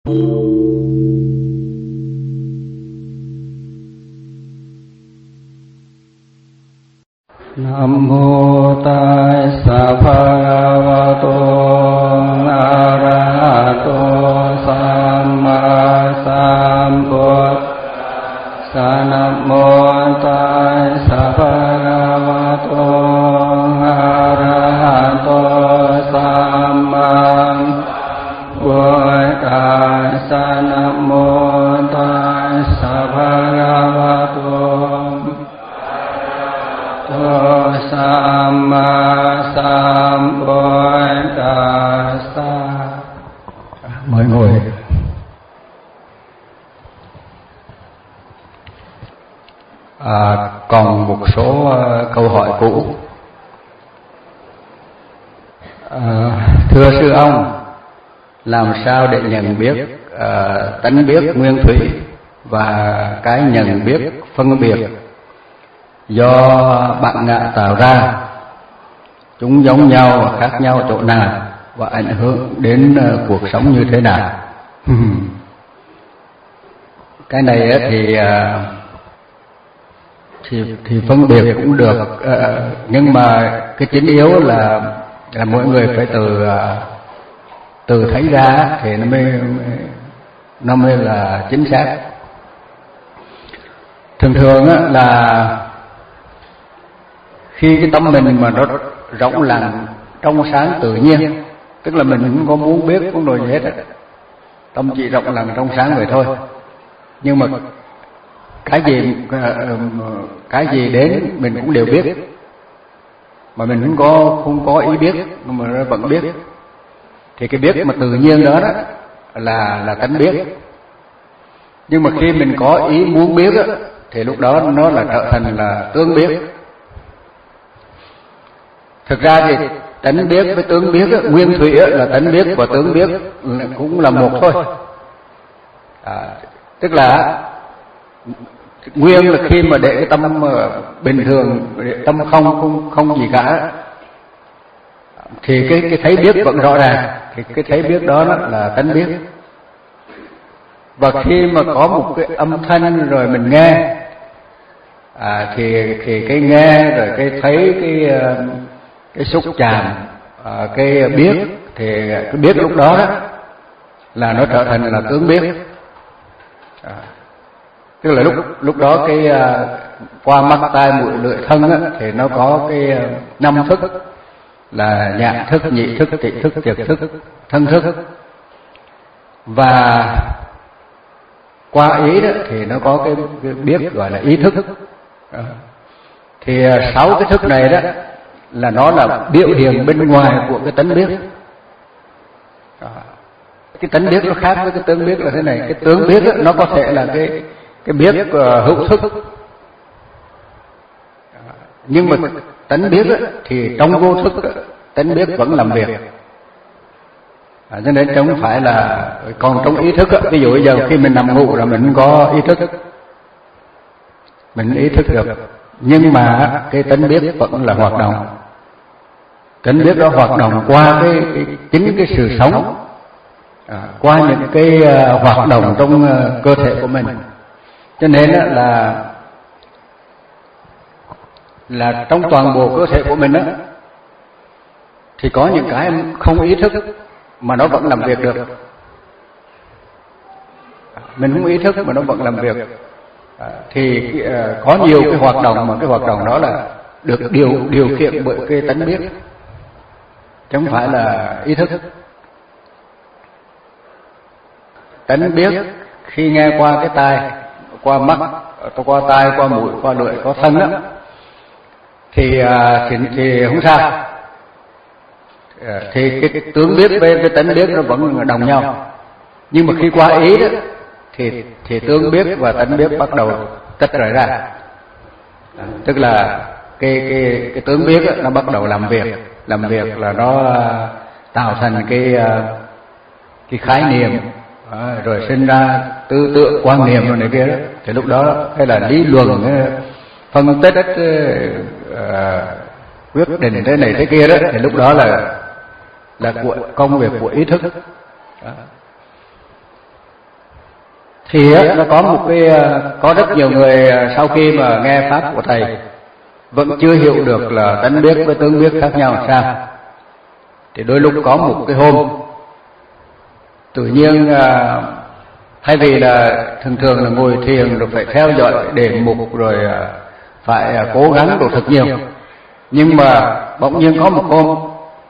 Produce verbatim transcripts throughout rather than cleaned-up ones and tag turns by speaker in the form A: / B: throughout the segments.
A: Nam mô Tassa Bhagavato Arahato Samma Sambuddhassa. Nam mô Tassa Bhagavato Arahato Samma Sambuddhassa. Nam mô Tassa Bhagavato Samma Sambuddhassa. Mời ngồi. À, còn một số uh, câu hỏi cũ. À, thưa sư ông, làm sao để nhận biết uh, tánh biết nguyên thủy và cái nhận biết phân biệt do bản ngã tạo ra, chúng giống nhau và khác nhau chỗ nào và ảnh hưởng đến uh, cuộc sống như thế nào? Cái này uh, thì uh, thì thì phân biệt cũng được, uh, nhưng mà cái chính yếu là là mỗi người phải từ uh, từ thấy ra thì nó mới nó mới là chính xác. Thường thường uh, là khi cái tâm mình mà nó rộng lặng, trong sáng tự nhiên, tức là mình không có muốn biết cũng đồ gì hết, tâm chỉ rộng lặng trong sáng vậy thôi. Nhưng mà cái gì cái gì đến mình cũng đều biết, mà mình không có không có ý biết mà nó vẫn biết. Thì cái biết mà tự nhiên đó, đó là là tánh biết. Nhưng mà khi mình có ý muốn biết đó, thì lúc đó nó là trở thành là tướng biết. Thực ra thì tánh biết với tướng biết, nguyên thủy là tánh biết và tướng biết cũng là một thôi. À, tức là nguyên là khi mà để cái tâm bình thường, tâm không không không gì cả, thì cái cái thấy biết vẫn rõ ràng, thì cái thấy biết đó là tánh biết. Và khi mà có một cái âm thanh rồi mình nghe, à, thì thì cái nghe rồi cái thấy cái cái xúc chạm, à, cái biết, thì cái biết lúc đó, đó là nó trở thành là tướng biết. À, tức là lúc lúc đó cái uh, qua mắt tai mũi lưỡi thân á, thì nó có cái uh, năm thức là nhãn thức, nhị thức, thị thức, thiệt thức, thân thức. Và qua ý đó thì nó có cái, cái biết gọi là ý thức. À, thì uh, sáu cái thức này đó là nó là biểu hiện bên ngoài của cái tánh biết. À, cái tánh biết nó khác với cái tướng biết là thế này. Cái tướng biết đó, nó có thể là cái cái biết uh, hữu thức, à, nhưng mà tánh biết đó, thì trong vô thức đó, tánh biết vẫn làm việc. À, cho nên không phải là còn trong ý thức đó, ví dụ bây giờ khi mình nằm ngủ là mình có ý thức, mình ý thức được, nhưng mà cái tánh biết vẫn là hoạt động. Tánh biết đó hoạt động qua cái, cái chính cái sự sống, à, qua những cái uh, hoạt động trong uh, cơ thể của mình. Cho nên uh, là là trong toàn bộ cơ thể của mình đó, thì có những cái không ý thức mà nó vẫn làm việc được. Mình không ý thức mà nó vẫn làm việc. À, thì uh, có nhiều cái hoạt động mà cái hoạt động đó là được điều điều khiển bởi cái tánh biết, chứ không phải là ý thức. Tánh biết khi nghe qua cái tai, qua mắt, qua tai, qua mũi, qua lưỡi, qua thân đó, thì, thì thì không sao. Thì cái, cái tướng biết với cái tánh biết nó vẫn đồng nhau. Nhưng mà khi qua ý đó, thì thì tướng biết và tánh biết bắt đầu tách rời ra. À, tức là cái cái cái tướng biết đó, nó bắt đầu làm việc, làm việc là nó tạo thành cái cái khái niệm, à, rồi sinh ra tư tưởng, quan niệm rồi này kia đó. Thì lúc đó hay là lý luận, phân tích, uh, quyết định thế này thế kia đó, thì lúc đó là là của công việc của ý thức. Đó. thì á, nó có một cái có rất nhiều người sau khi mà nghe pháp của thầy vẫn chưa hiểu được là tánh biết với tướng biết khác nhau làm sao. Thì đôi lúc có một cái hôm tự nhiên thay vì là thường thường là ngồi thiền rồi phải theo dõi đề mục rồi phải cố gắng đồ thật nhiều, nhưng mà bỗng nhiên có một hôm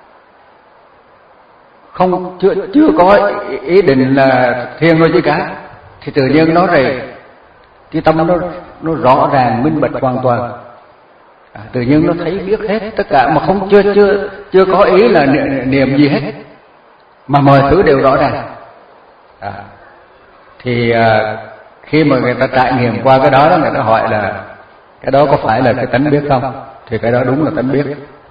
A: không chưa chưa có ý định là thiền rồi chứ cả, thì tự nhiên nó rồi cái tâm nó nó rõ ràng minh bạch hoàn toàn. À, tự nhiên nó thấy biết hết tất cả mà không chưa chưa chưa có ý là niệm gì hết, mà mọi thứ đều rõ ràng. À, thì à, khi mà người ta trải nghiệm qua cái đó, người ta hỏi là cái đó có phải là cái tánh biết không, thì cái đó đúng là tánh biết.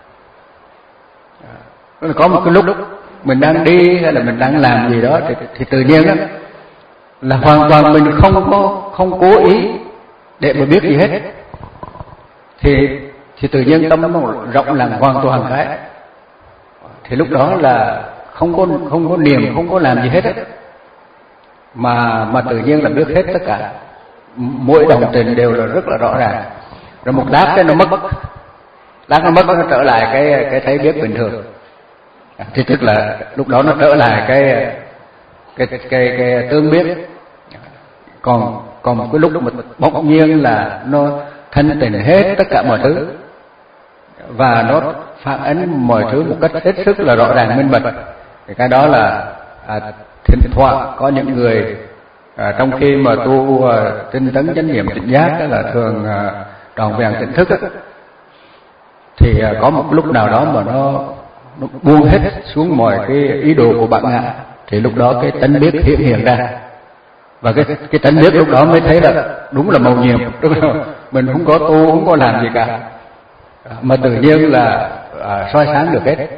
A: À, có một cái lúc mình đang đi hay là mình đang làm gì đó thì, thì tự nhiên đó, là hoàn toàn mình không có không cố ý để mà biết gì hết, thì thì tự nhiên tâm nó rộng lặng hoàn toàn cái, thì lúc đó là không có không có niệm, không có làm gì hết ấy. mà mà tự nhiên là biết hết tất cả, mỗi đồng tình đều là rất là rõ ràng. Rồi một lát cái nó mất, lát nó mất nó trở lại cái cái thấy biết bình thường. À, thì tức là lúc đó nó trở lại cái cái cái cái, cái tướng biết. Còn còn một cái lúc mà bỗng nhiên là nó thanh tịnh hết tất cả mọi thứ, và nó phản ánh mọi thứ một cách hết sức là rõ ràng minh bạch. Thì cái đó là à, thỉnh thoảng có những người à, trong khi mà tu à, tinh tấn chánh niệm tỉnh giác, đó là thường à, tròn vẹn tỉnh thức á, thì à, có một lúc nào đó mà nó, nó buông hết xuống mọi cái ý đồ của bản ngã, thì lúc đó cái tánh biết hiện hiện ra, và cái cái tánh biết lúc đó mới thấy là đúng là mầu nhiệm, đúng không? Mình không có tu, không có làm gì cả, mà tự nhiên là à, soi sáng được hết.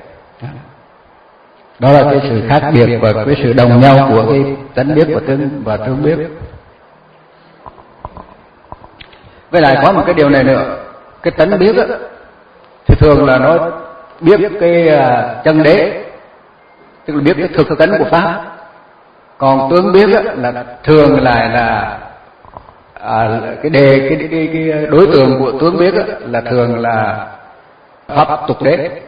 A: Đó là cái sự khác biệt và cái sự đồng nhau của cái tánh biết và tướng và tướng biết. Với lại có một cái điều này nữa, cái tánh biết á, thì thường là nó biết cái uh, chân đế, tức là biết cái thực tánh của pháp. Còn tướng biết á, là thường lại là à, cái đề cái, cái cái đối tượng của tướng biết á, là thường là pháp tục đế.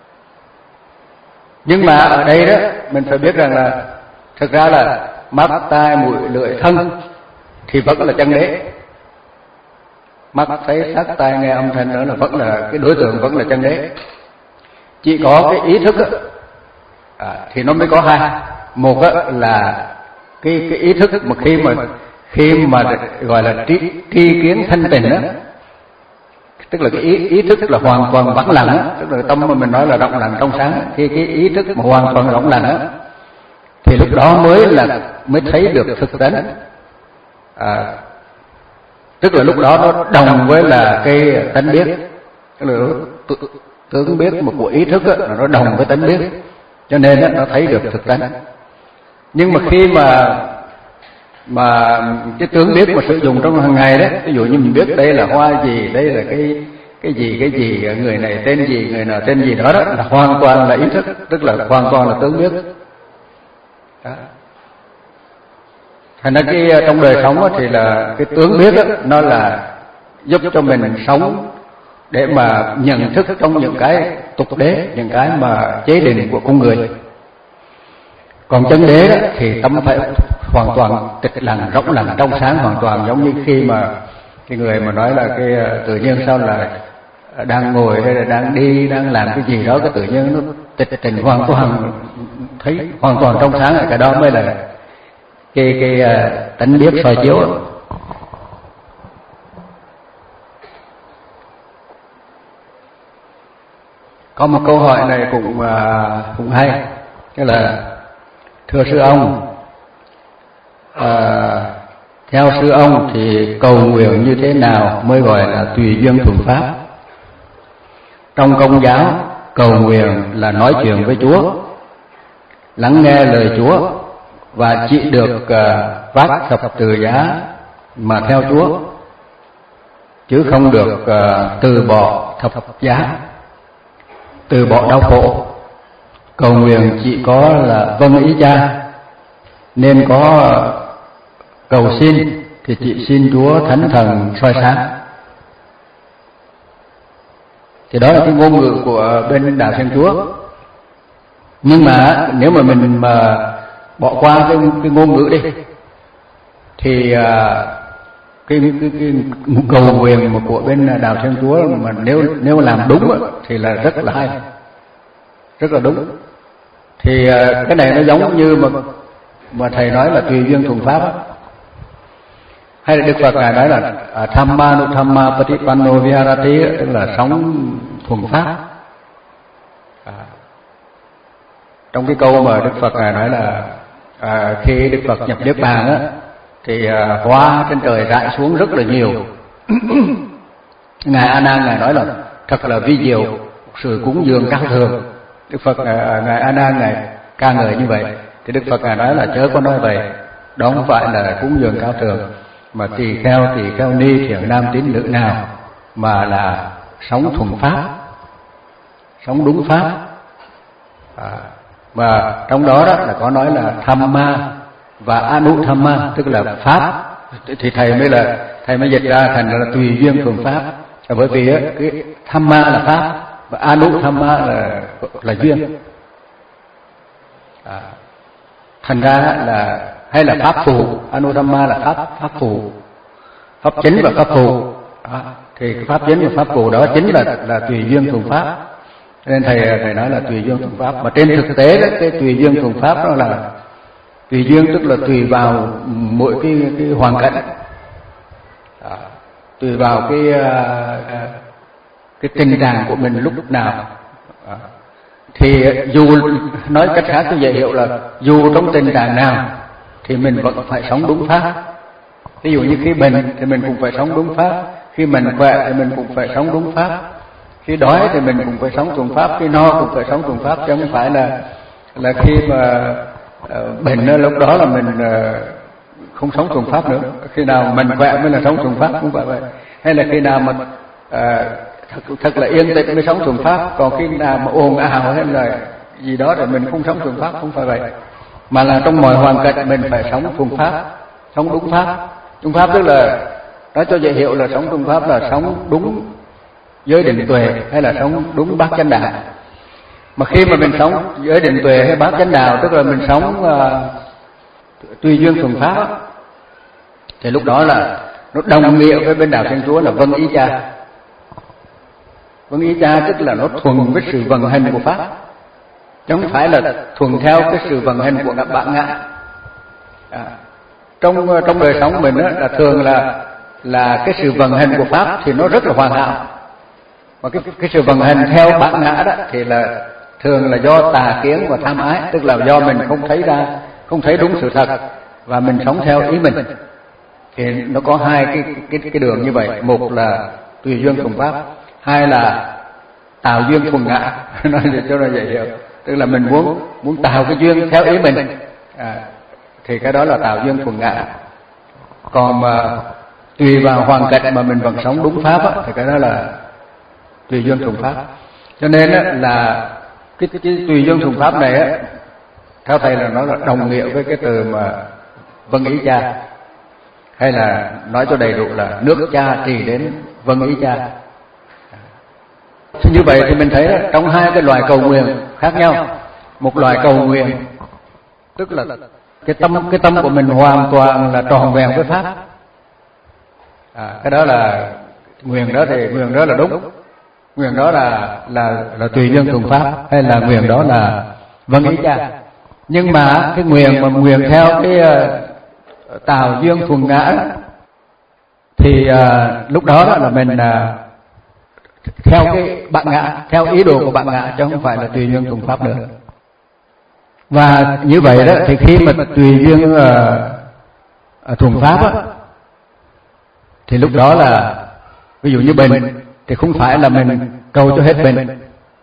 A: Nhưng mà ở đây đó mình phải biết rằng là thực ra là mắt, tai, mũi, lưỡi, thân thì vẫn là chân đế. Mắt thấy sắc, tai nghe âm thanh nữa là vẫn là cái đối tượng, vẫn là chân đế. Chỉ có cái ý thức á, à, thì nó mới có hai. Một á, là cái cái ý thức mà khi mà khi mà gọi là tri, tri kiến thanh tịnh á, tức là cái ý, ý thức là hoàn toàn vắng lặng á, tức là tâm mà mình nói là rộng lặng trong sáng. Khi cái ý thức mà hoàn toàn rộng lặng á, thì lúc đó mới là mới thấy được thực tánh. À, tức là lúc đó nó đồng với là cái tánh biết, tức là tướng biết một của ý thức á, là nó đồng với tánh biết, cho nên á, nó thấy được thực tánh. Nhưng mà khi mà mà cái tướng biết mà sử dụng trong hàng ngày đó, ví dụ như mình biết đây là hoa gì, đây là cái cái gì cái gì, người này tên gì, người nào tên gì đó, đó là hoàn toàn là ý thức, tức là hoàn toàn là tướng biết. Đó. Thành ra cái trong đời sống thì là cái tướng biết đó, nó là giúp cho mình sống để mà nhận thức trong những cái tục đế, những cái mà chế định của con người. Còn chân đế đó, thì tâm phải hoàn toàn tịch lặng, rỗng lặng, trong sáng hoàn toàn, giống như khi mà cái người mà nói là cái tự nhiên sao là đang ngồi hay là đang đi, đang làm cái gì đó, cái tự nhiên nó tịch tình hoàn toàn, thấy hoàn toàn trong sáng, cái đó mới là cái cái tánh biết soi chiếu. Có một câu hỏi này cũng cũng hay, tức là thưa sư ông, à, theo sư ông thì cầu nguyện như thế nào mới gọi là tùy duyên thuận pháp? Trong Công giáo, cầu nguyện là nói chuyện với Chúa, lắng nghe lời Chúa và chỉ được uh, vác thập tự giá mà theo Chúa, chứ không được uh, từ bỏ thập giá, từ bỏ đau khổ. Cầu nguyện chỉ có là vâng ý Cha, nên có cầu xin thì chỉ xin Chúa Thánh Thần soi sáng. Thì đó là cái ngôn ngữ của bên Đạo Thiên Chúa. Nhưng mà nếu mà mình mà bỏ qua cái, cái ngôn ngữ đi thì à, cái, cái, cái cầu nguyện của bên Đạo Thiên Chúa mà nếu nếu làm đúng thì là rất là hay, rất là đúng. Thì à, cái này nó giống như mà mà thầy nói là tùy duyên thuần pháp á. Hay là Đức Phật ngài nói là Thamma nu Thamma Patipanno Viharati, tức là sống thuần pháp. À, trong cái câu mà Đức Phật ngài nói là à, khi Đức Phật nhập niết bàn á thì à, hoa trên trời rải xuống rất là nhiều. Ngài A Nan ngài nói là thật là vi diệu, sự cúng dường cao thượng. Đức Phật à, ngài A Nan ngài ca ngợi như vậy. Thì Đức Phật ngài nói là chớ có nói vậy, đó không phải là cúng dường cao thượng, mà tỳ kheo tỳ kheo ni thiện nam tín nữ nào mà là sống thuần pháp, sống đúng pháp. À, mà trong đó đó là có nói là Thamma và Anuthamma, tức là pháp. Thì thầy mới là thầy mới dịch ra thành là tùy duyên thuần pháp. À, bởi vì á, cái Thamma là pháp và Anuthamma là là duyên. À, thành ra là hay là pháp phù, Anuthamma là pháp pháp phù, pháp chính và pháp phù. À, thì cái pháp chính và pháp phù đó chính là là tùy duyên thuần pháp. Nên thầy thầy nói là tùy duyên thuần pháp. Mà trên thực tế đó, cái tùy duyên thuần pháp đó là tùy duyên, tức là tùy vào mỗi cái cái hoàn cảnh, à, tùy vào cái cái tình trạng của mình lúc nào. À, thì dù nói cách khác tôi dễ hiểu là dù trong tình trạng nào thì mình vẫn phải sống đúng pháp. Ví dụ như khi bệnh thì mình cũng phải sống đúng pháp, khi mình khỏe thì mình cũng phải sống đúng pháp, khi đói thì mình cũng phải sống thuần pháp, khi no cũng phải sống thuần pháp, chứ không phải là là khi mà uh, bệnh lúc đó là mình uh, không sống thuần pháp nữa. Khi nào mình khỏe mới là sống thuần pháp, không phải vậy. Hay là khi nào mà uh, thật, thật là yên tĩnh mới sống thuần pháp, còn khi nào mà ồn ào hay là gì đó thì mình không sống thuần pháp, không phải vậy. Mà là trong mọi hoàn cảnh mình phải sống thuần pháp, sống đúng pháp. Đúng pháp tức là nói cho dễ hiểu là sống thuần pháp là sống đúng giới định tuệ hay là sống đúng bát chánh đạo. Mà khi mà mình sống giới định tuệ hay bát chánh đạo, tức là mình sống uh, tùy duyên thuần pháp, thì lúc đó là nó đồng nghĩa với bên Đạo Thiên Chúa là vâng ý cha. Vâng ý cha tức là nó thuần với sự vận hành của pháp, chứ không phải là thuần theo cái sự vận hành của các bạn ngã. À, trong trong đời sống mình đó, là thường là là cái sự vận hành của pháp thì nó rất là hoàn hảo. Mà cái cái sự vận hành theo bản ngã đó thì là thường là do tà kiến và tham ái, tức là do mình không thấy ra, không thấy đúng sự thật và mình sống theo ý mình. Thì nó có hai cái cái cái đường như vậy, một là tùy duyên thuần pháp, hai là tạo duyên thuần ngã. Nói để cho nó dễ hiểu, tức là mình muốn muốn tạo cái duyên theo ý mình, à, thì cái đó là tạo duyên thuần ngã. Còn mà tùy vào hoàn cảnh mà mình vẫn sống đúng pháp á, thì cái đó là tùy duyên thuần pháp. Cho nên á, là cái, cái, cái tùy duyên thuần pháp này á, theo thầy là nó là đồng nghĩa với cái từ mà vâng ý cha, hay là nói cho đầy đủ là nước cha trì đến vâng ý cha. Thì như vậy thì mình thấy đó, trong hai cái loại cầu nguyện khác nhau, một loại cầu nguyện tức là cái tâm cái tâm của mình hoàn toàn là tròn vẹn với pháp. À, cái đó là nguyện đó, thì nguyện đó là đúng, nguyện đó là là là tùy duyên thuần pháp, hay là nguyện đó là vâng ý cha. Nhưng mà cái nguyện mà nguyện theo cái uh, tạo duyên thuần ngã thì uh, lúc đó, đó là mình uh, theo cái bạn ngã, theo ý đồ của bạn ngã, chứ không phải là tùy duyên thuần pháp nữa. Và như vậy đó thì khi mà tùy duyên uh, thuần pháp á, thì lúc đó là ví dụ như bệnh thì không phải là mình cầu cho hết bệnh,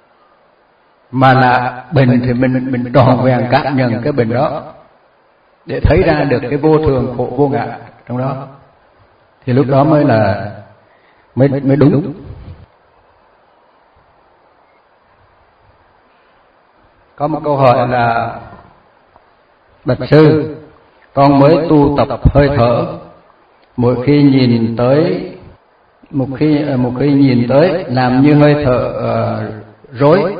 A: mà là bệnh thì mình mình tròn vẹn cảm nhận cái bệnh đó để thấy ra được cái vô thường khổ vô ngã trong đó, thì lúc đó mới là mới mới đúng. Có một câu hỏi là bạch sư, con mới tu tập hơi thở. Mỗi khi nhìn tới một khi một khi nhìn tới làm như hơi thở uh, rối,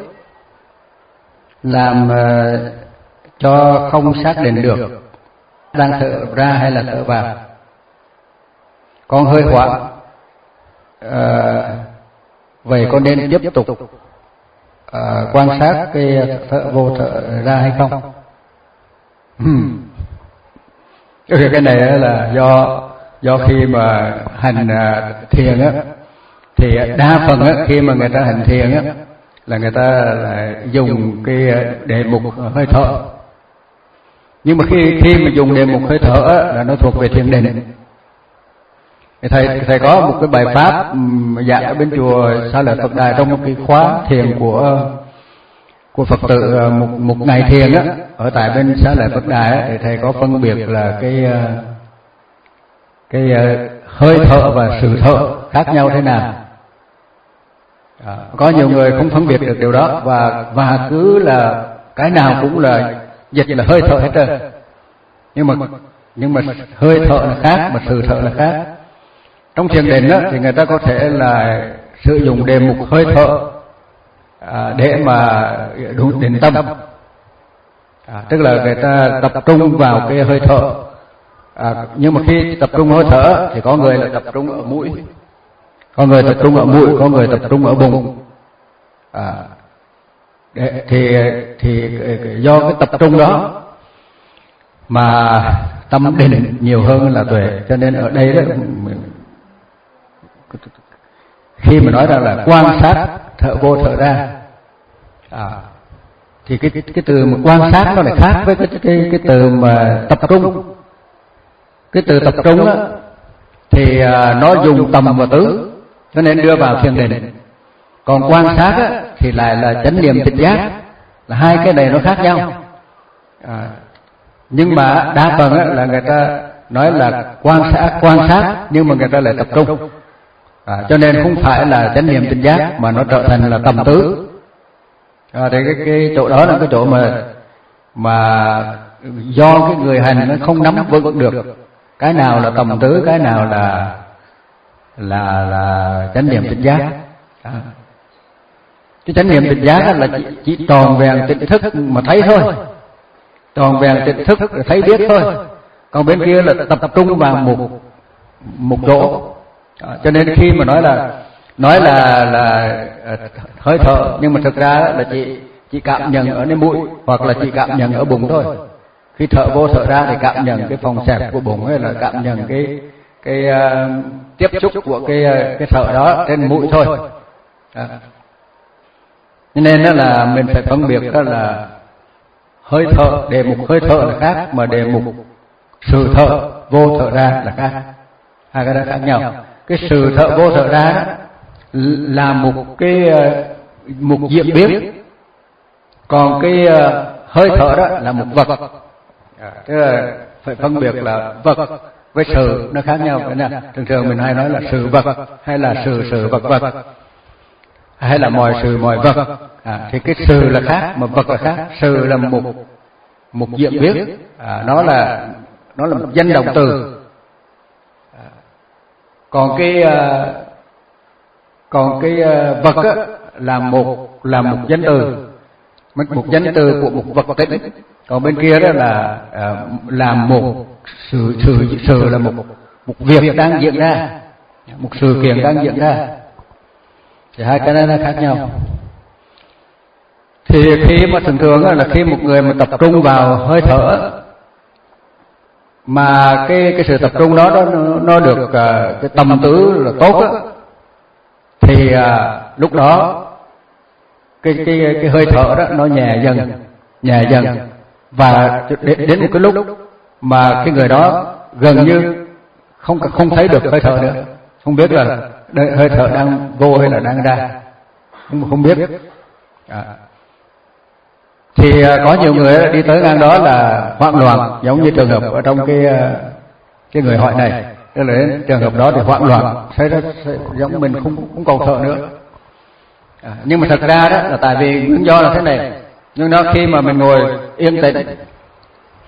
A: làm uh, cho không xác định được đang thở ra hay là thở vào. Con hơi hoảng, uh, vậy con nên tiếp tục uh, quan sát cái thở vô thở ra hay không? Hmm. Cái này là do do khi mà hành uh, thiền á, thì đa phần á, khi mà người ta hành thiền á, là người ta là dùng cái đề mục hơi thở. Nhưng mà khi khi mà dùng đề mục hơi thở á, là nó thuộc về thiền định. Thầy thầy có một cái bài pháp giảng ở bên chùa Xá Lợi Phật Đài trong một cái khóa thiền của của Phật tử một một ngày thiền á, ở tại bên Xá Lợi Phật Đài á, thì thầy có phân biệt là cái cái hơi thở và sự thở khác nhau thế nào. À, có nhiều người không phân biệt được điều đó, và và cứ là cái nào cũng là dịch là hơi thở hết trơn. Nhưng mà nhưng mà hơi thở là khác, mà sự thở là khác. Trong thiền định á, thì người ta có thể là sử dụng đề mục hơi thở à, để mà định tâm, à, tức là người ta tập trung vào cái hơi thở. À, nhưng mà khi tập trung hơi thở thì có người là tập trung ở mũi, có người tập trung ở mũi, có người tập trung ở bụng. À, để, thì thì do cái tập trung đó mà tâm định nhiều hơn là tuệ. Cho nên ở đây đó, khi mà nói ra là quan sát thở vô thở ra, à, thì cái cái từ mà quan sát nó lại khác với cái cái cái từ mà tập trung. Cái từ tập trung á thì à, nó dùng tầm và tứ, cho nên đưa vào thiền định. Còn quan sát á thì lại là chánh niệm tỉnh giác, là hai cái này nó khác nhau. À, nhưng mà đa phần á là người ta nói là quan sát quan sát nhưng mà người ta lại tập trung. À, cho nên không phải là chánh niệm tỉnh giác mà nó trở thành là tầm tứ. À, thì cái cái chỗ đó là cái chỗ mà mà do cái người hành nó không nắm vững được cái nào là tầm tứ, cái nào là là là chánh niệm tỉnh giác. À, cái chánh niệm tỉnh giác là chỉ, chỉ tròn vẹn tỉnh thức mà thấy thôi, tròn vẹn tỉnh thức thấy biết thôi. Còn bên kia là tập trung vào một một chỗ. À, cho nên khi mà nói là nói là là hơi thở, nhưng mà thực ra là chỉ chỉ cảm nhận ở nơi mũi hoặc là chỉ cảm nhận ở bụng thôi. Khi thở vô thở ra thì cảm nhận cái phòng xẹp của bụng, hay là cảm nhận cái cái uh, tiếp xúc của cái cái thở đó trên mũi thôi. À, nên đó là mình phải phân biệt đó là hơi thở, đề mục hơi thở là khác, mà đề mục sự thở vô thở ra là khác. Hai cái đó khác nhau. Cái sự thở vô thở ra là một cái một diễn biến, còn cái hơi thở đó là một vật. À, tức là phải phân biệt là vật với sự nó khác nhau. Thường thường mình hay nói là sự vật hay là sự sự vật vật, hay là mọi sự mọi vật. À, thì cái sự là khác mà vật là khác. Sự là một một diễn biến, à, nó là nó là một danh động từ. À, còn cái uh, còn cái uh, vật á, là một là một danh từ, một danh từ của một vật tĩnh. Còn bên kia đó là uh, là một sự sự sự là một một việc đang diễn ra, một sự kiện đang diễn ra. Thì hai cái đó nó khác nhau. Thì khi mà thường thường là khi một người mà tập trung vào hơi thở, mà cái cái sự tập trung đó nó nó được uh, cái tâm tứ là tốt á, thì uh, lúc đó cái cái cái hơi thở đó nó nhẹ dần nhẹ dần, và đến, đến một cái lúc mà cái người đó gần như không không thấy được hơi thở nữa, không biết là hơi thở đang vô hay là đang ra, không không biết. À, thì có nhiều người đi tới ngang đó là hoảng loạn, giống như trường hợp ở trong cái cái người hỏi này. Tức là đến trường hợp đó thì hoảng loạn, thấy đó giống mình không không còn thở nữa. À, nhưng mà thật ra đó là tại vì nguyên do là thế này. Nhưng đó khi mà mình ngồi yên tĩnh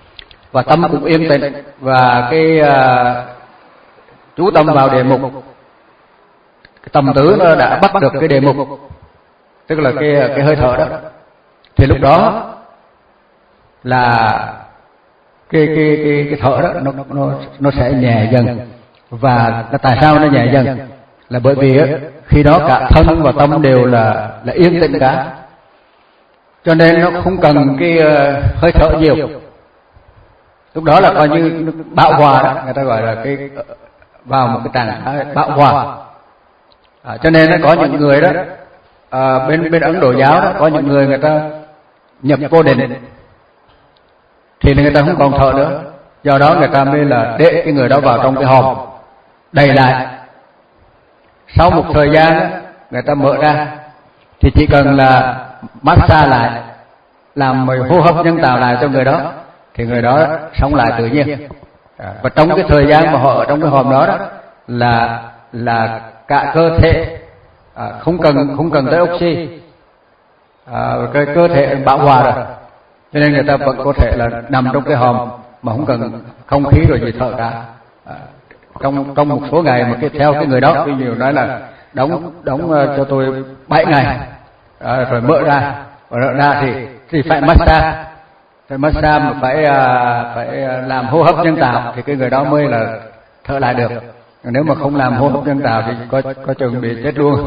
A: và tâm cũng yên tĩnh, và cái uh, chú tâm vào đề mục, cái tâm tứ nó đã bắt được cái đề mục, tức là cái cái hơi thở đó, thì lúc đó là cái cái cái cái thở đó nó nó nó sẽ nhẹ dần. Và tại sao nó nhẹ dần? Là bởi vì á, khi đó cả thân và tâm đều là là yên tĩnh cả, cho nên nó không cần cái uh, hơi thở nhiều. Lúc đó là coi như bão hòa đó, người ta gọi là cái vào một cái trạng thái bão hòa. À, cho nên nó có những người đó à, bên bên Ấn Độ giáo đó, có những người người ta nhập vô định thì người ta không còn thở nữa, do đó người ta mới là để cái người đó vào trong cái hòm đầy lại. Sau một thời gian đó, người ta mở ra thì chỉ cần là massage lại, làm hô hấp nhân tạo lại cho người đó, thì người đó sống lại tự nhiên. À, và trong cái thời gian mà họ ở trong cái hòm đó, đó là là cả cơ thể à, không cần không cần tới oxy, à, cái cơ thể bão hòa rồi, cho nên người ta vẫn có thể là nằm trong cái hòm mà không cần không khí rồi gì thở cả. À, trong trong một số ngày mà cái theo cái người đó, ví dụ nói là đóng đóng uh, cho tôi bảy ngày à, rồi mở ra, mở ra thì thì phải massage, phải massage mà phải uh, phải làm hô hấp nhân tạo thì cái người đó mới là thở lại được. Nếu mà không làm hô hấp nhân tạo thì có có chừng bị chết luôn.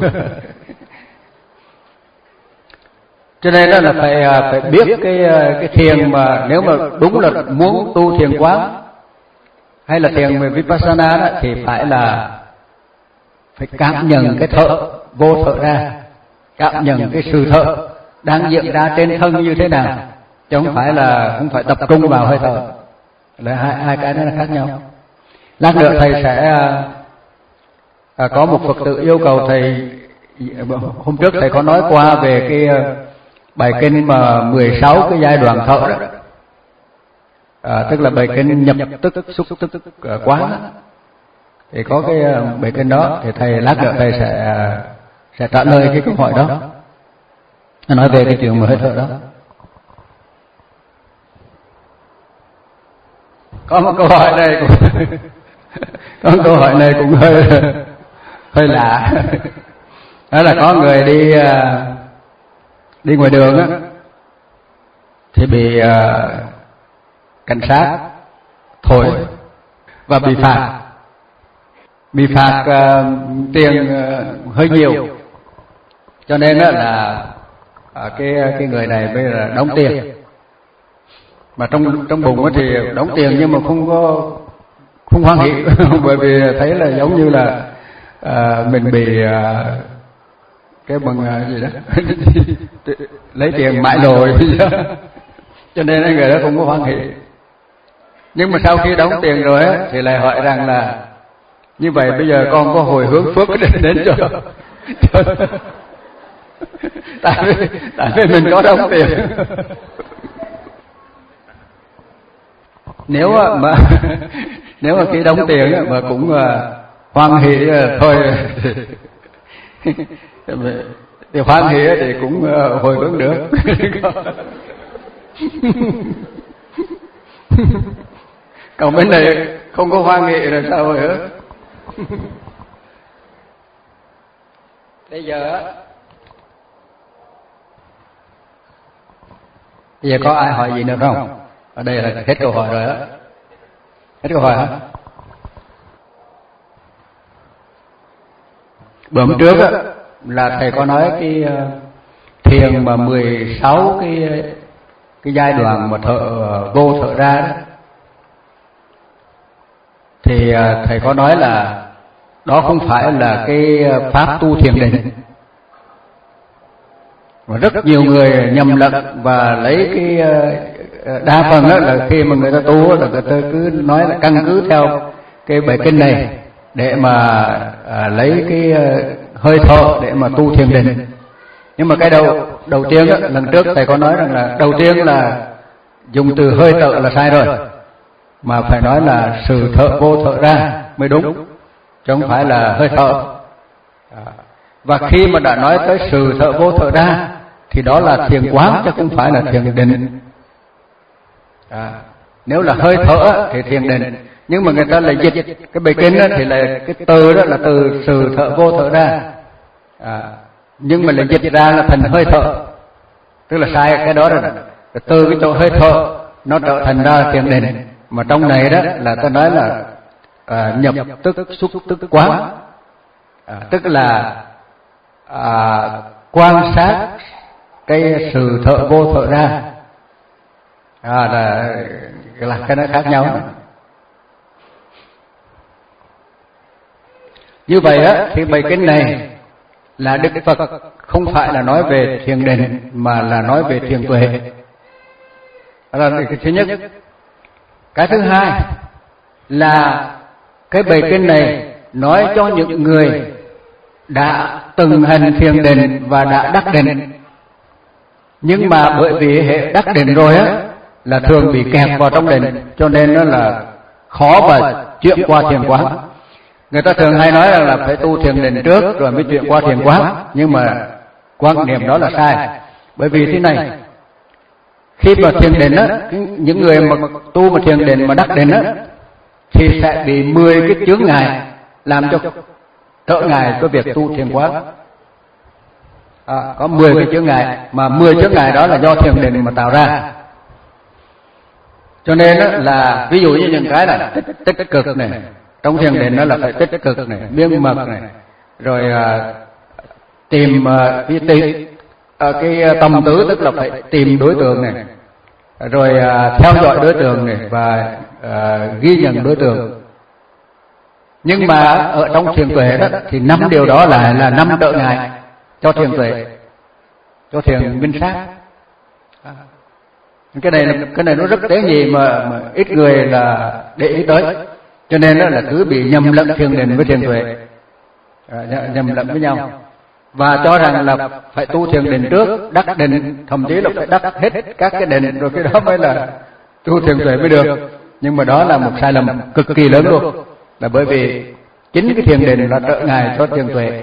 A: Cho nên đó là phải phải biết cái cái thiền, mà nếu mà đúng là muốn tu thiền quán hay là thiền về vipassana đó, thì phải là phải cảm nhận cái thở vô thở ra, cảm nhận cái sự thở đang diễn ra trên thân như thế nào, chứ không phải là không phải tập trung vào hơi thở, là hai hai cái đó là khác nhau. Lát nữa thầy sẽ à, có một Phật tử yêu cầu thầy, hôm trước thầy có nói qua về cái bài kinh mà mười sáu cái giai đoạn thở đó, à, tức là bài kinh nhập tức xúc tức quán, thì có cái bài kinh đó thì thầy lát nữa thầy sẽ sẽ trả lời cái câu hỏi đó, nói về cái chuyện mà hơi thở đó. Có một câu hỏi này cũng có một câu hỏi này cũng hơi hơi lạ. Đó là có người đi đi ngoài đường á, thì bị uh, cảnh sát thổi và bị phạt, bị phạt uh, tiền uh, hơi nhiều, cho nên đó là uh, cái cái người này bây giờ đóng tiền, mà trong trong bụng thì đóng tiền nhưng mà không có không hoan hỉ, bởi vì thấy là giống như là uh, mình bị uh, cái bằng uh, gì đó lấy tiền mãi rồi, cho nên người đó không có hoan hỉ. Nhưng mà sau khi đóng tiền rồi á, thì lại hỏi rằng là như vậy bây giờ con có hồi hướng phước đến, đến cho, cho tại vì tại vì mình có đóng tiền. Nếu mà nếu mà khi đóng tiền mà cũng uh, hoan hỉ uh, thôi thì, thì hoan hỉ thì cũng uh, hồi hướng được. Còn bên này không có hoan hỉ rồi sao hồi hướng. Bây giờ bây giờ có ai hỏi gì nữa không? Ở đây là hết câu hỏi rồi đó. Hết câu hỏi hả? Bữa hôm trước á, là thầy có nói cái thiền mà mười sáu cái cái giai đoạn mà thở vô thở ra đó, thì thầy có nói là đó không phải là cái pháp tu thiền định. Và rất nhiều người nhầm lẫn và lấy cái đa phần đó là khi mà người ta tu là người ta cứ nói là căn cứ theo cái bài kinh này để mà à, lấy cái hơi thở để mà tu thiền định. Nhưng mà cái đầu đầu tiên đó, lần trước thầy có nói rằng là đầu tiên là dùng từ hơi thở là sai rồi, mà phải nói là sự thở vô thở ra mới đúng, chứ không phải là hơi thở. Và khi mà đã nói tới sự thở vô thở ra thì đó là thiền quán chứ không phải là thiền định. À, Nếu là hơi thở thì thiền định, nhưng mà người ta lại dịch cái bài kinh đó, thì là cái từ đó là từ sự thở vô thở ra, à, nhưng mà lại dịch ra là thành hơi thở, tức là sai cái đó rồi. Từ cái chỗ hơi thở nó trở thành ra thiền định, mà trong này đó là ta nói là à, nhập tức xúc tức quán, à, tức là à, quan sát cái sự thở vô thở ra, à, là, là cái nó khác nhau. Như vậy á, thì bài kinh này là Đức Phật không phải là nói về thiền định mà là nói về thiền tuệ. Đó là cái thứ nhất. Cái thứ hai là cái bài kinh này nói cho những người đã từng hành thiền định và đã đắc định, nhưng mà bởi vì hệ đắc định rồi á là thường bị kẹt vào trong định, cho nên nó là khó và chuyển qua thiền quán. Người ta thường hay nói là phải tu thiền định trước rồi mới chuyển qua thiền quán, nhưng mà quan niệm đó là sai. Bởi vì thế này, khi mà thiền định á, những người mà tu mà thiền định mà đắc định á, thì sẽ bị mười cái chướng ngại làm cho trở ngại cái việc tu thiền quán. À, có mười cái chướng ngại, mà mười chướng ngại đó là do thiền định mà tạo ra. Cho nên á, là ví dụ như những cái là tích, tích cực này, trong thiền định nó là phải tích cực này, biên mật này, rồi à, tìm à, cái, tìm, à, cái tâm tứ, tức là phải tìm đối tượng này, rồi à, theo dõi đối tượng này và à, ghi nhận đối tượng. Nhưng mà ở trong thiền tuệ đó thì năm điều đó là là năm trở ngại cho thiền tuệ, cho thiền minh sát. Cái này cái này nó rất tế nhị mà, mà ít người là để ý tới, cho nên đó là cứ bị nhầm lẫn thiền định với thiền tuệ, à, nhầm lẫn với nhau, và cho rằng là phải tu thiền định trước, đắc định, thậm chí là phải đắc hết các cái định rồi cái đó mới là tu thiền tuệ mới được. Nhưng mà đó là một sai lầm cực kỳ lớn luôn, là bởi vì chính cái thiền định là trở ngại cho thiền tuệ.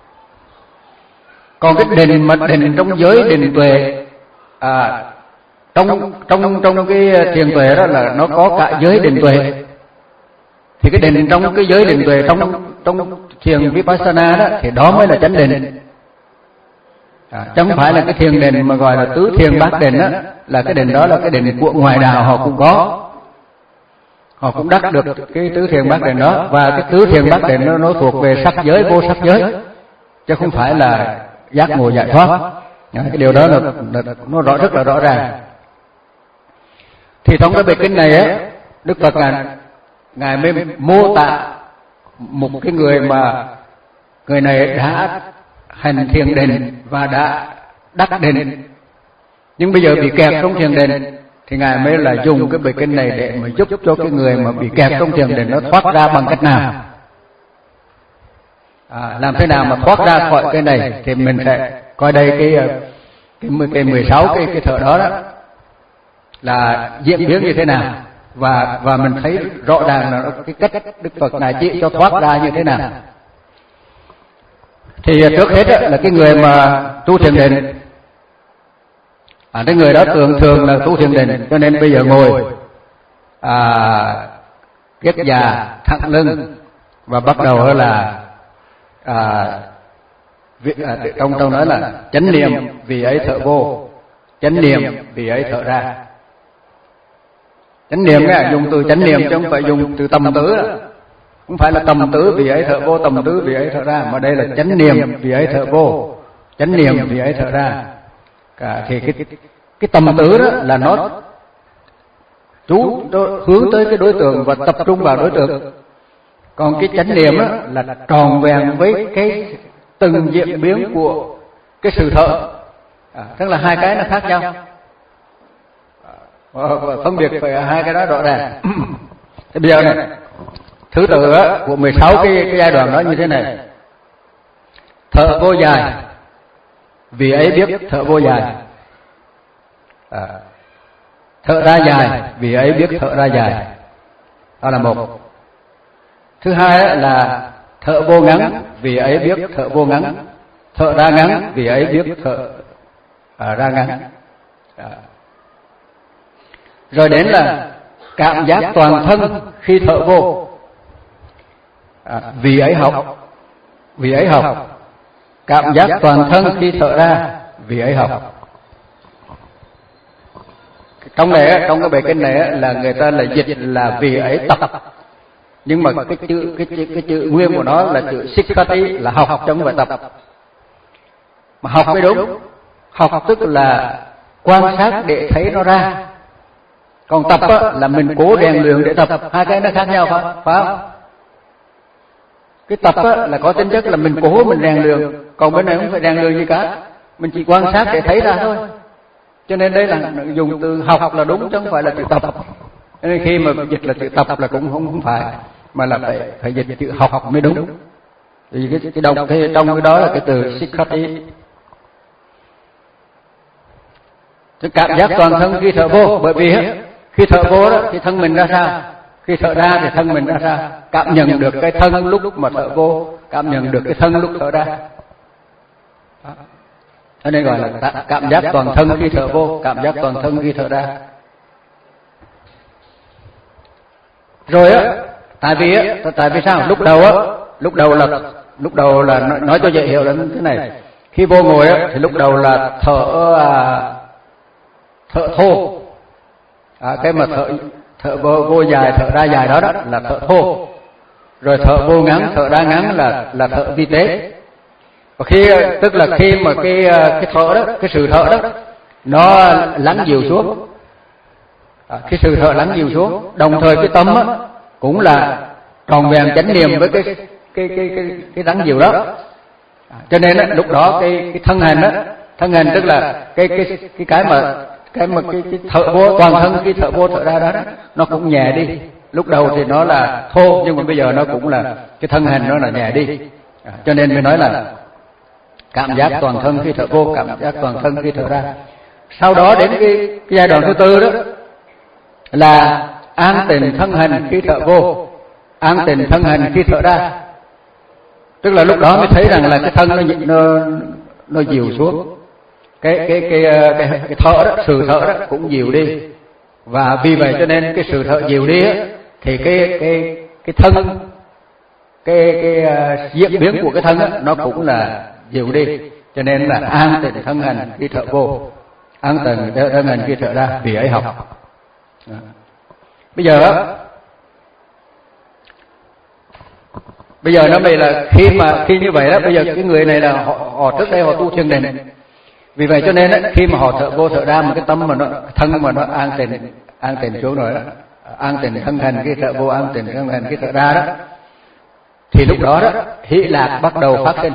A: Còn cái định mà định trong giới định tuệ, à, trong trong trong cái thiền tuệ đó là nó có cả giới định tuệ. Thì cái định trong cái giới định tuệ, trong trong thiền vipassana đó, thì đó mới là chánh định. À, chẳng phải là cái thiền định mà gọi là tứ thiền bát định đó, là cái định đó là cái định của ngoại đạo họ cũng có, họ cũng đắc được cái tứ thiền bát định đó. Và cái tứ thiền bát định nó, nó thuộc về sắc giới, vô sắc giới, chứ không phải là giác ngộ giải thoát. À, cái điều đó là, là nó rõ rất là rõ ràng. Thì trong cái bài kinh này á, Đức Phật ngài, ngài mới mô tả một cái người mà người này đã hành thiền định và đã đắc định, nhưng bây giờ bị kẹt trong thiền định, thì ngài mới là dùng cái bài kinh này để mà giúp cho cái người mà bị kẹt trong thiền định nó thoát ra bằng cách nào. À, làm thế nào mà thoát ra khỏi cái này thì mình sẽ coi đây cái cái, cái mười sáu cái cái thở đó đó là diễn biến như thế nào, và và mình thấy rõ ràng là cái cách Đức Phật này chỉ cho thoát ra như thế nào. Thì trước hết là cái người mà tu thiền định, à, cái người đó thường thường là tu thiền định, cho nên bây giờ ngồi à, kiết già thẳng lưng và bắt đầu là à, việc, à, trong trong nói là chánh niệm vì ấy thở vô, chánh niệm vì ấy thở ra. Chánh niệm nghe, dùng từ chánh niệm chứ không phải dùng từ tâm tứ, không phải là tâm tứ vì ấy thở vô, tâm tứ vì ấy thở ra, mà đây là chánh niệm vì ấy thở vô, chánh niệm vì ấy thở ra. Cả thì cái cái tâm tứ đó là nó chú hướng tới cái đối tượng và tập trung vào đối tượng. Còn cái chánh niệm đó là tròn vẹn với cái từng diễn biến của cái sự thở, à, tức là hai cái nó khác nhau. Phân biệt phải hai cái đó rõ ràng. Thế bây giờ này, thứ tự của mười sáu cái, cái giai đoạn đó như thế này: thở vô dài vì ấy biết thở vô dài, à, thở ra dài vì ấy biết thở ra dài. Đó là một. Thứ hai là thở vô ngắn vì ấy biết thở vô ngắn, thở ra ngắn vì ấy biết thở à, ra ngắn. À. Rồi đến là cảm giác toàn thân khi thở vô, à, vị ấy học, vị ấy học. Cảm giác toàn thân khi thở ra, vị ấy học. Trong này, trong cái bài kinh này là người ta là dịch là vị ấy tập, nhưng mà cái chữ cái chữ, cái chữ nguyên của nó là chữ sikkati, là học trong bài tập. Mà học mới đúng. Học tức là quan sát để thấy nó ra. Còn tập á, là mình cố rèn luyện để tập, hai cái nó khác nhau phải, phải không? Cái tập á, là có tính chất là mình cố mình rèn luyện, còn bên này không phải rèn luyện gì cả, mình chỉ quan sát để thấy ra thôi. Cho nên đây là dùng từ học là đúng chứ không phải là chữ tập. Cho nên khi mà dịch là chữ tập là cũng không không phải, mà là phải phải dịch chữ học học mới đúng. Vì cái cái đồng cái trong cái đó là cái từ sikkati. Cái cảm giác toàn thân khi thở vô, bởi vì khi thở vô đó thì thân mình ra sao, khi thở ra thì thân mình ra sao, cảm nhận được cái thân lúc mà thở vô, cảm nhận được cái thân lúc thở ra. Cho nên gọi là cảm giác toàn thân khi thở vô, cảm giác toàn thân khi thở ra. Rồi á, tại vì á, tại vì sao? Lúc đầu á, lúc đầu là lúc đầu là nói, nói cho dễ hiểu là thế này. Khi vô ngồi á, thì lúc đầu là thở à, thở thô, à, cái mà thở thở vô, vô dài, thở ra dài đó đó là thở thô. Rồi thở vô ngắn, thở ra ngắn là là thở vi tế. Và khi tức là khi mà cái cái thở đó, cái sự thở đó nó lắng dịu xuống, à, cái sự thở lắng dịu xuống, đồng thời cái tâm á cũng là tròn vẹn chánh niệm với cái cái cái cái cái lắng dịu đó. À, cho nên á, lúc đó cái cái thân hành á, thân hành tức là cái cái cái cái mà cái mà cái, cái thở vô toàn thân, cái thở vô thở ra đó, đó nó cũng nhẹ đi. Lúc đầu thì nó là thô, nhưng mà bây giờ nó cũng là cái thân hành nó là nhẹ đi. À, cho nên mới nói là cảm giác toàn thân khi thở vô, cảm giác toàn thân khi thở ra. Sau đó đến cái, cái giai đoạn thứ tư đó là an tịnh thân hành khi thở vô, an tịnh thân hành khi thở ra. Tức là lúc đó mới thấy rằng là cái thân nó nó nó dịu xuống, cái cái cái cái, cái, cái thở đó, sự thở đó cũng dịu đi. Và vì vậy cho nên cái sự thở dịu đi á, thì cái cái cái thân, cái cái uh, diễn biến của cái thân á, nó cũng là dịu đi. Cho nên là an tịnh thân hành khi thở vô, an tịnh thân hành khi thở ra, vì ấy học. À. Bây giờ á, bây giờ nó mới là khi mà khi như vậy đó, bây giờ cái người này là họ, họ trước đây họ tu thiền định. Vì vậy cho nên á, khi mà họ thở vô thở ra, mà cái tâm mà nó thân mà nó an tịnh an tịnh xuống rồi đó, an tịnh thân hành khi thở vô, an tịnh thân hành khi thở ra đó, thì lúc đó đó hỷ lạc bắt đầu phát sinh.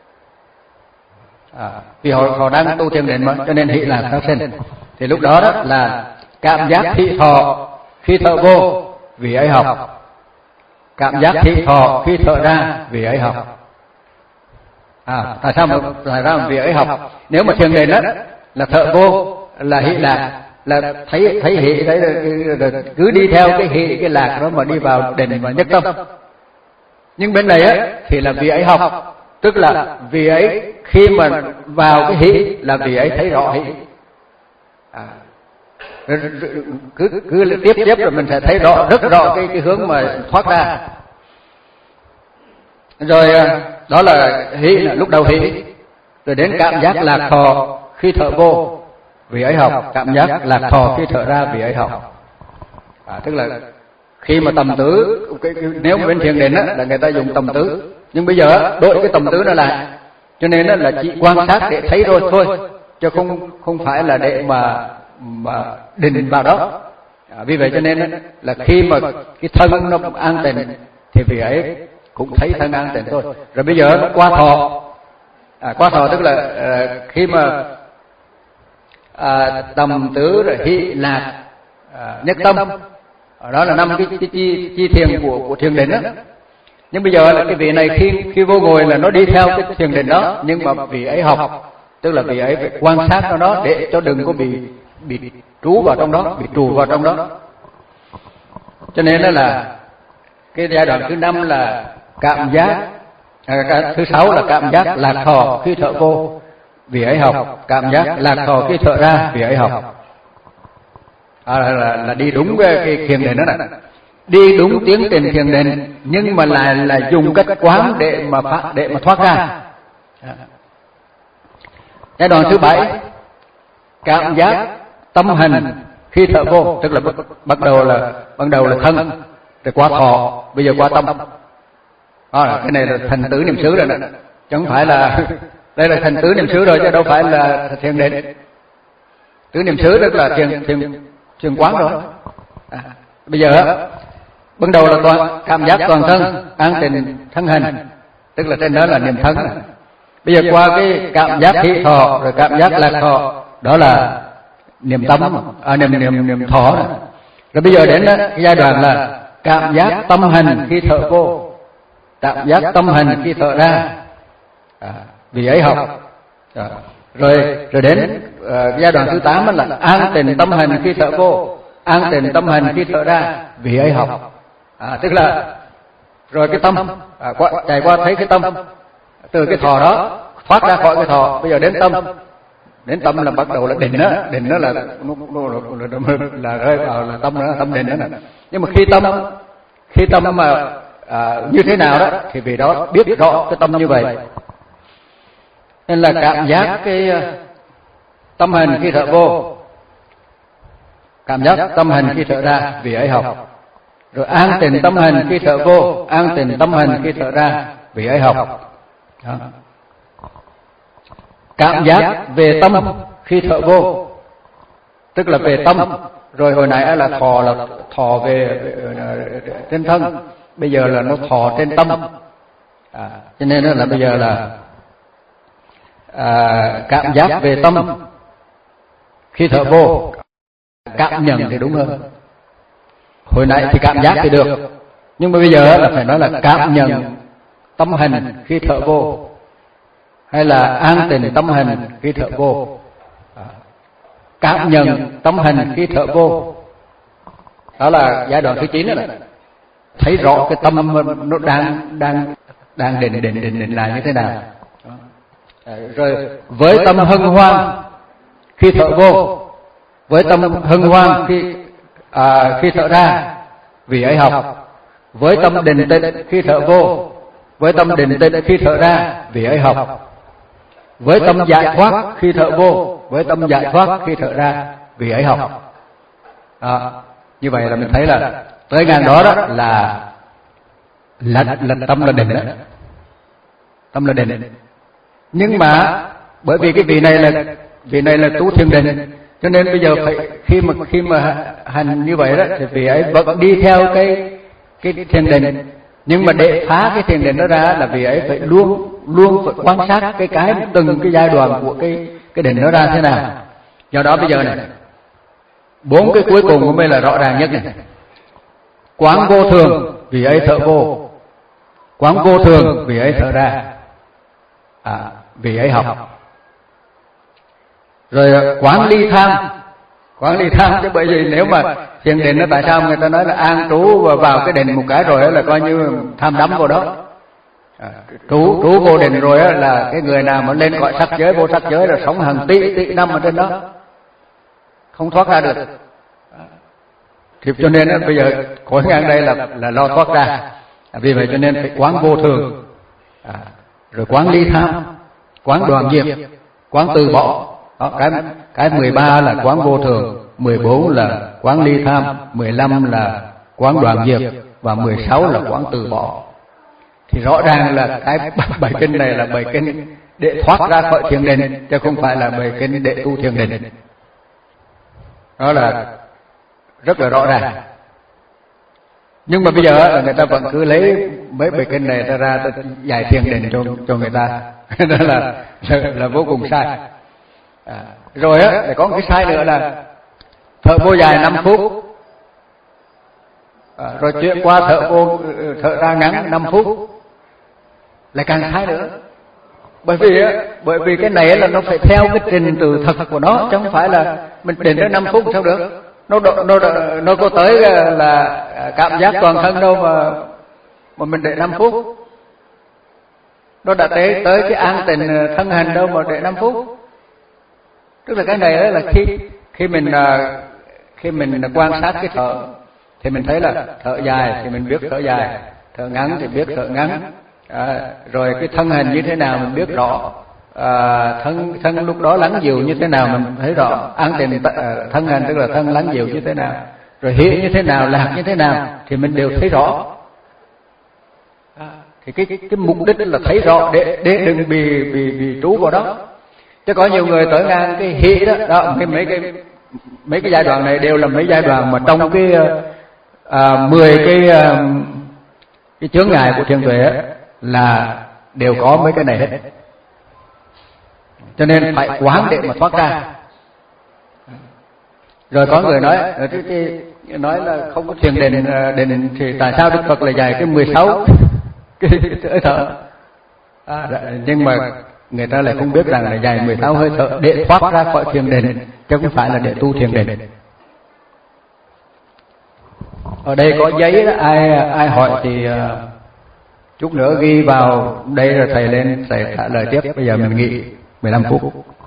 A: À, vì họ họ đang tu thiền định mà, cho nên hỷ lạc phát sinh. Thì lúc đó đó là cảm giác thị thọ khi thở vô, vì ấy học. Cảm giác thị thọ khi thở ra, vì ấy học. À, tại sao mà tại sao mà vì ấy học? Nếu mà thiền định đó là thở vô là hỷ lạc, là thấy thấy hỷ, thấy cứ đi theo cái hỷ cái lạc đó mà đi vào định và nhất tâm. Nhưng bên này á thì là vì ấy học, tức là vì ấy khi mà vào cái hỷ là vì ấy thấy rõ hỷ. À, cứ cứ tiếp tiếp rồi mình sẽ thấy rõ, rất rõ cái cái hướng mà thoát ra. Rồi đó là hỷ, là lúc đầu hỷ. Rồi đến cảm giác lạc thọ khi thở vô, vì ấy học. Cảm giác lạc thọ khi thở ra, vì ấy học. À, tức là khi mà tầm tứ, cái, cái, nếu bên thiền định á là người ta dùng tầm tứ, nhưng bây giờ đổi cái tầm tứ nó lại, cho nên đó là chỉ quan sát để thấy rồi thôi, chứ không không phải là để mà mà định vào đó. À, vì vậy cho nên là khi mà cái thân nó an tịnh thì vì ấy cũng thấy thân an tịnh thôi. Rồi bây giờ nó qua thọ, à, qua thọ tức là à, khi mà à, tầm tứ rồi hỷ lạc à, nhất tâm, đó là năm cái, cái chi, chi thiền của của thiền định đó. Nhưng bây giờ là cái vị này khi khi vô ngồi là nó đi theo cái thiền định đó, nhưng mà vị ấy học, tức là vị ấy phải quan sát trong đó để cho đừng có bị bị trú vào trong đó, bị trù vào trong đó. Cho nên đó là cái giai đoạn thứ năm là cảm giác, à, thứ sáu là cảm giác lạc thọ khi thở vô, vì ấy học. Cảm giác lạc thọ khi thở ra, vì ấy học. à, là, là đi đúng cái, cái thiền định đó này, đi đúng tiến trình thiền định, nhưng mà lại là dùng cách quán để mà phát, để mà thoát ra. Giai đoạn thứ bảy, cảm giác tâm hành khi thở vô, tức là bắt, bắt đầu là bắt đầu là thân, rồi qua thọ, bây giờ qua tâm. À, cái này là thành tứ niệm xứ rồi nè, chứ không phải là đây là thành tứ niệm xứ rồi, chứ đâu phải là thiền định. Tứ niệm xứ tức là thiền thiền thiền quán rồi. À, bây giờ bắt đầu là toàn cảm giác toàn thân, an tịnh thân hành, tức là trên đó là niệm thân. Bây giờ qua cái cảm giác hỷ thọ rồi cảm giác lạc thọ, đó là niệm tâm, à, niệm niệm niệm thọ này. Rồi bây giờ đến đó, cái giai đoạn là cảm giác tâm hành khi thở vô, cảm giác tâm hành khi thở ra, à, vì ấy học. À, rồi rồi đến uh, giai đoạn thứ tám là an tịnh tâm hành khi thở vô, an tịnh tâm hành khi thở ra, vì ấy học. À, tức là rồi cái tâm à, qua, chạy qua thấy cái tâm, từ cái thọ đó thoát ra khỏi cái thọ, bây giờ đến tâm, đến tâm là bắt đầu là định đó, định đó là là, là, là rơi vào là tâm đó, tâm định đó. Nhưng mà khi tâm khi tâm mà à, như thế nào đó thì vì đó biết rõ cái tâm như vậy, nên là cảm giác cái tâm hành khi thở vô, cảm giác tâm hành khi thở ra, vì ấy học. Rồi an tịnh tâm hành khi thở vô, an tịnh tâm hành khi thở ra, vì ấy học. Đó. Cảm giác về tâm khi thở vô, tức là về tâm. Rồi hồi nãy là thọ là thọ về, về trên thân, bây giờ là nó thọ trên tâm. À, cho nên là bây giờ là à, cảm giác về tâm khi thở vô, cảm nhận thì đúng hơn. Hồi nãy thì cảm giác thì được, nhưng mà bây giờ là phải nói là cảm nhận tâm hành khi thở vô, hay là an tịnh tâm hành khi thở vô. À, cảm nhận tâm hành khi thở vô, đó là giai đoạn thứ chín đó này. Thấy rõ cái tâm nó đang đang đang định định định định lại như thế nào. À, rồi với tâm hân hoan khi thở vô, với tâm hân hoan khi à, khi thở ra, vì ấy học. Với tâm định tĩnh khi thở vô, với tâm định tĩnh khi thở ra, vì ấy học. Với tâm giải thoát khi thở vô, với tâm giải thoát khi thở ra, vì ấy học. À, như vậy là mình thấy là tới ngang đó đó là là, là tâm là định đó, tâm là định. Nhưng mà bởi vì cái vị này là vị này là tu thiền định, cho nên bây giờ phải khi mà khi mà hành như vậy đó thì vị ấy vẫn đi theo cái cái thiền định, nhưng mà để phá cái thiền định đó ra là vị ấy phải luôn luôn phải quan sát cái cái từng cái giai đoạn của cái cái định đó ra thế nào. Do đó bây giờ này, bốn cái cuối cùng của mình là rõ ràng nhất này. Quán vô thường, vì ấy thở vô. Quán vô thường, vì ấy thở ra, à, vì ấy học. Rồi quán ly tham, quán ly tham, chứ bởi vì nếu mà thiền định nó tại sao người ta nói là an trú và vào cái định một cái rồi là coi như tham đắm vào đó. À, trú trú vô định rồi là cái người nào mà lên gọi sắc giới vô sắc giới là sống hàng tỷ tỷ năm ở trên đó, không thoát ra được. Thì cho nên bây giờ khỏi ngang đây là là lo thoát ra. À, vì vậy cho nên phải quán vô thường, à, rồi quán ly tham, quán đoạn diệt, quán từ bỏ. Đó, cái cái mười ba là quán vô thường, mười bốn là quán ly tham, mười lăm là quán đoạn diệt và mười sáu là quán từ bỏ. Thì rõ ràng là cái bài kinh này là bài kinh để thoát ra khỏi thiền định, chứ không phải là bài kinh để tu thiền định. Đó là rất là rõ ràng. Nhưng mà bây giờ là người ta vẫn cứ lấy mấy bài kinh này ra ra giải thiền định cho cho người ta, đó là, là là vô cùng sai. À, rồi á, để có một cái sai nữa là thở vô dài năm phút, à, rồi chuyển qua thở vô thở ra ngắn năm phút, lại càng sai nữa. Bởi vì á, bởi vì cái này là nó phải theo cái trình tự thật của nó, chứ không phải là mình định đến năm phút sao được. Nó nó nó có tới là cảm giác toàn thân đâu mà mà mình để năm phút. Nó đã tới tới cái an tịnh thân hành đâu mà để năm phút. Tức là cái này là khi khi mình khi mình quan sát cái thở thì mình thấy là thở dài thì mình biết thở dài, thở ngắn thì biết thở ngắn, à, rồi cái thân hình như thế nào mình biết rõ, à, thân thân lúc đó lắng dịu như thế nào mình thấy rõ, an tịnh thân hình tức là thân lắng dịu như thế nào, rồi hỷ như thế nào, lạc như thế nào thì mình đều thấy rõ. À, thì cái, cái cái mục đích là thấy rõ để để đừng bị bị bị trú vào đó. Chứ có nhiều người tới ngang cái hỷ đó, đó cái mấy cái mấy cái giai đoạn này đều là mấy giai đoạn mà trong cái à, mười cái à, cái chướng ngại của thiền tuệ là đều có mấy cái này hết. Cho nên phải quán để mà thoát ra. Rồi có người nói cái, cái, nói là không có thiền định định thì tại sao Đức Phật lại dạy cái mười sáu cái hơi thở? À, nhưng mà người ta lại không biết rằng là dạy mười sáu hơi thở để thoát ra khỏi thiền định, chứ không phải là để tu thiền định. Ở đây có giấy đó, ai ai hỏi thì uh, chút nữa ghi vào đây rồi thầy lên thầy trả lời tiếp. Bây giờ mình nghỉ mười lăm phút.